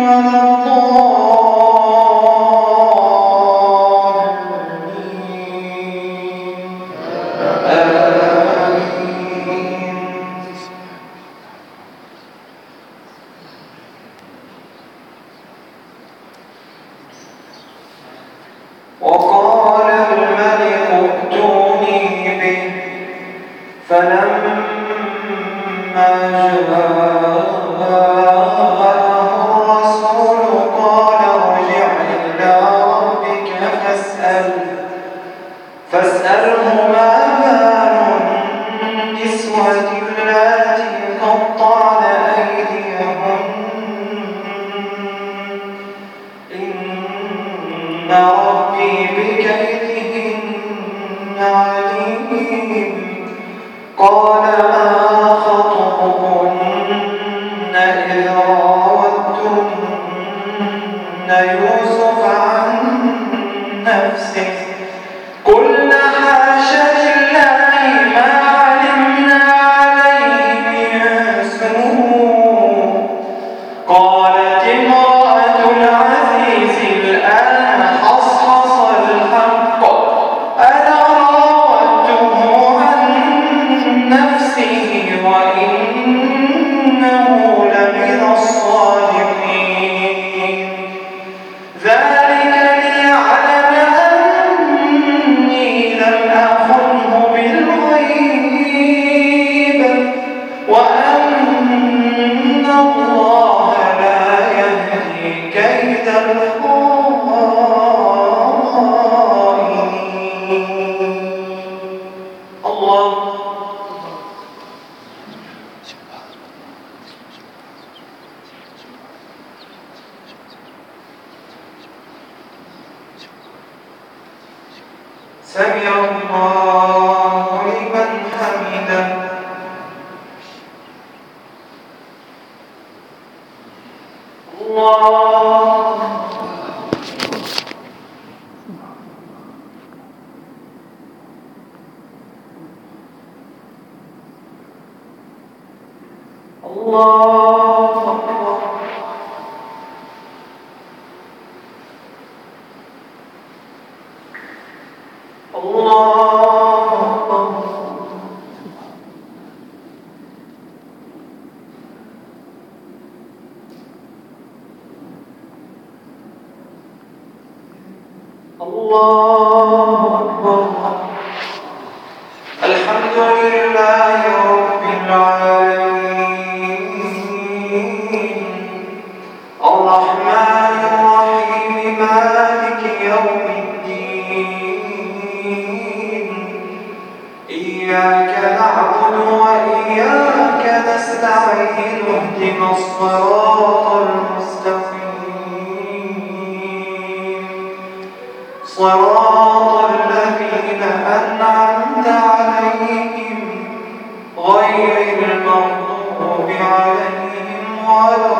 وقال الملك ائتوني به فلما جاءه الرسول قال ارجع إلى ربك فاسأله ما بال النسوة اللاتي قطعن أيديهن إن ربي بكيدهن عليم. قال ما خطبكن إذ راوتن يوسف عن نفسه قلنا حاش لله ما علمنا عليه من سوء. قالت امرأة العزيز الآن حصحص الحق أنا راودته عن نفسه وإنه لمن الصادقين. ذلك ليعلم أني لم أخنه بالغيب وأن الله لا يهدي كيد الخائنين. الله سمع الله لمن حمده. الله الله أكبر. الله أكبر. الله أكبر. الحمد لله رب العالمين الرحمن الرحيم مالك يوم الدين إياك نعبد وإياك نستعين اهدنا الصراط المستقيم صراط الذين أنعمت عليهم غير المغضوب عليهم ولا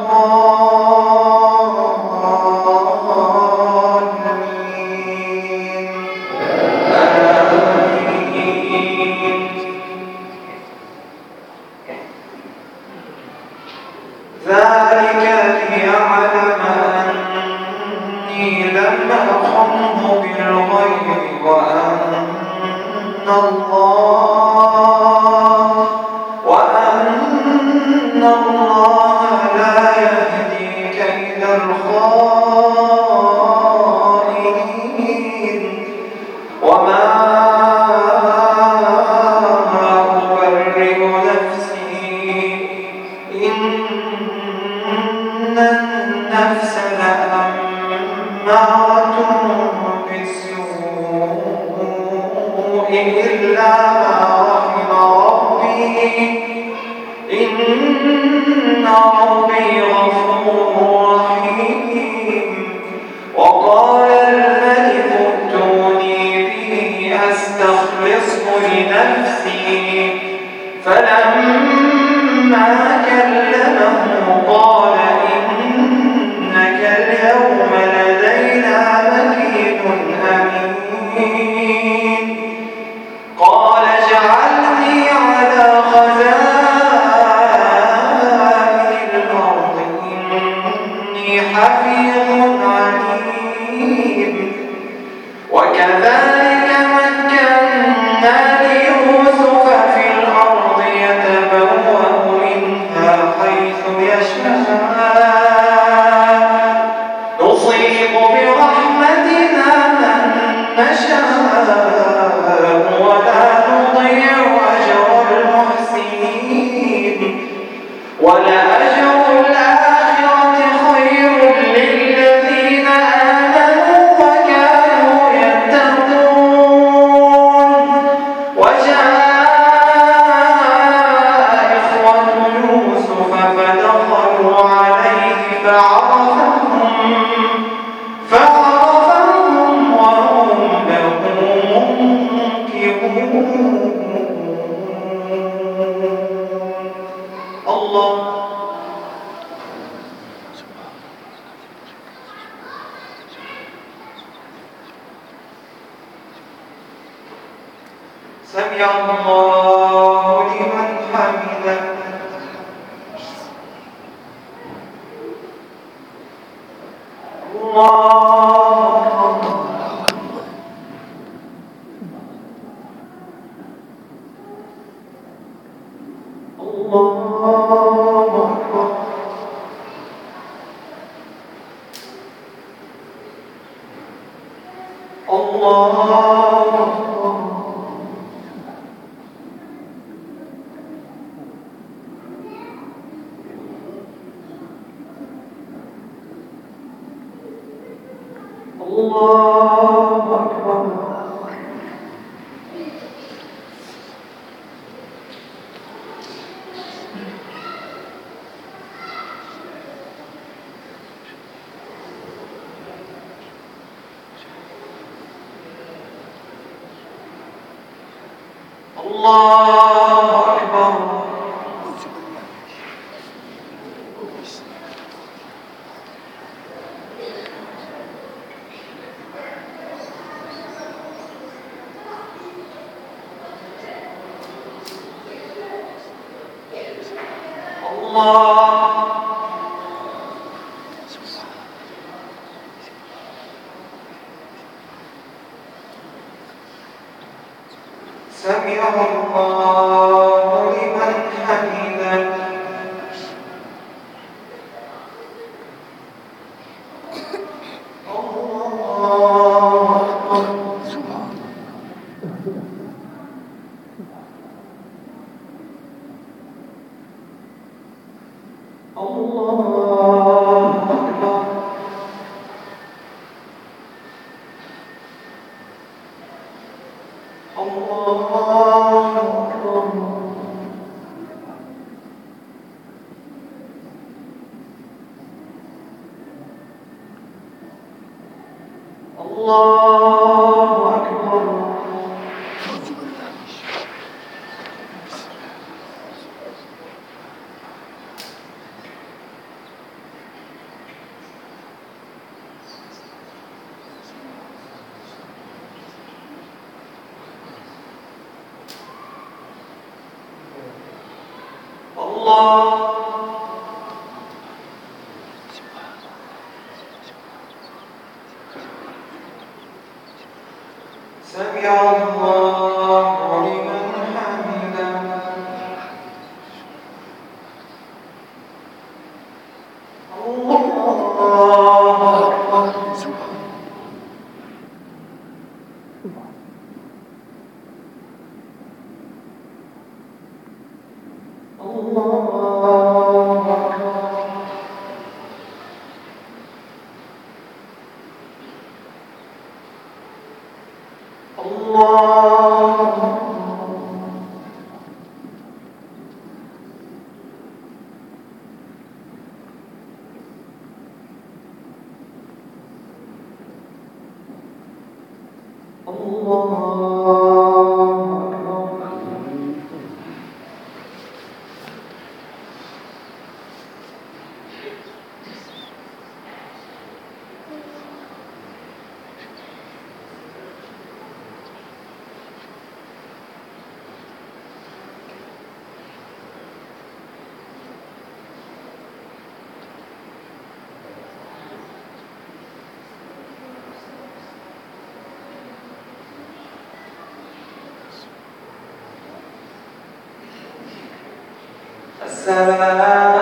الضالين. آمين. ذلك ليعلم أني لم أخنه بالغيب وأن الله لا يهدي كيد الخائنين. وما أبرئ نفسي إن النفس لأمارة بالسوء إلا ما رحم ربي إن ربي غفور رحيم. وقال الملك ائتوني به أستخلصه لنفسي فلما كلمه قال إنك اليوم لدينا مكين أمين. قال اجعلني على خزائن الأرض إني سمع الله لمن حمده. الله الله أكبر. الله أكبر. الله أكبر. الله أكبر. الله سمع الله لمن حمده. الله أكبر. الله أكبر. الله أكبر. الله أكبر. الله سمع الله لمن حمده. الله أكبر. الله أكبر. السلام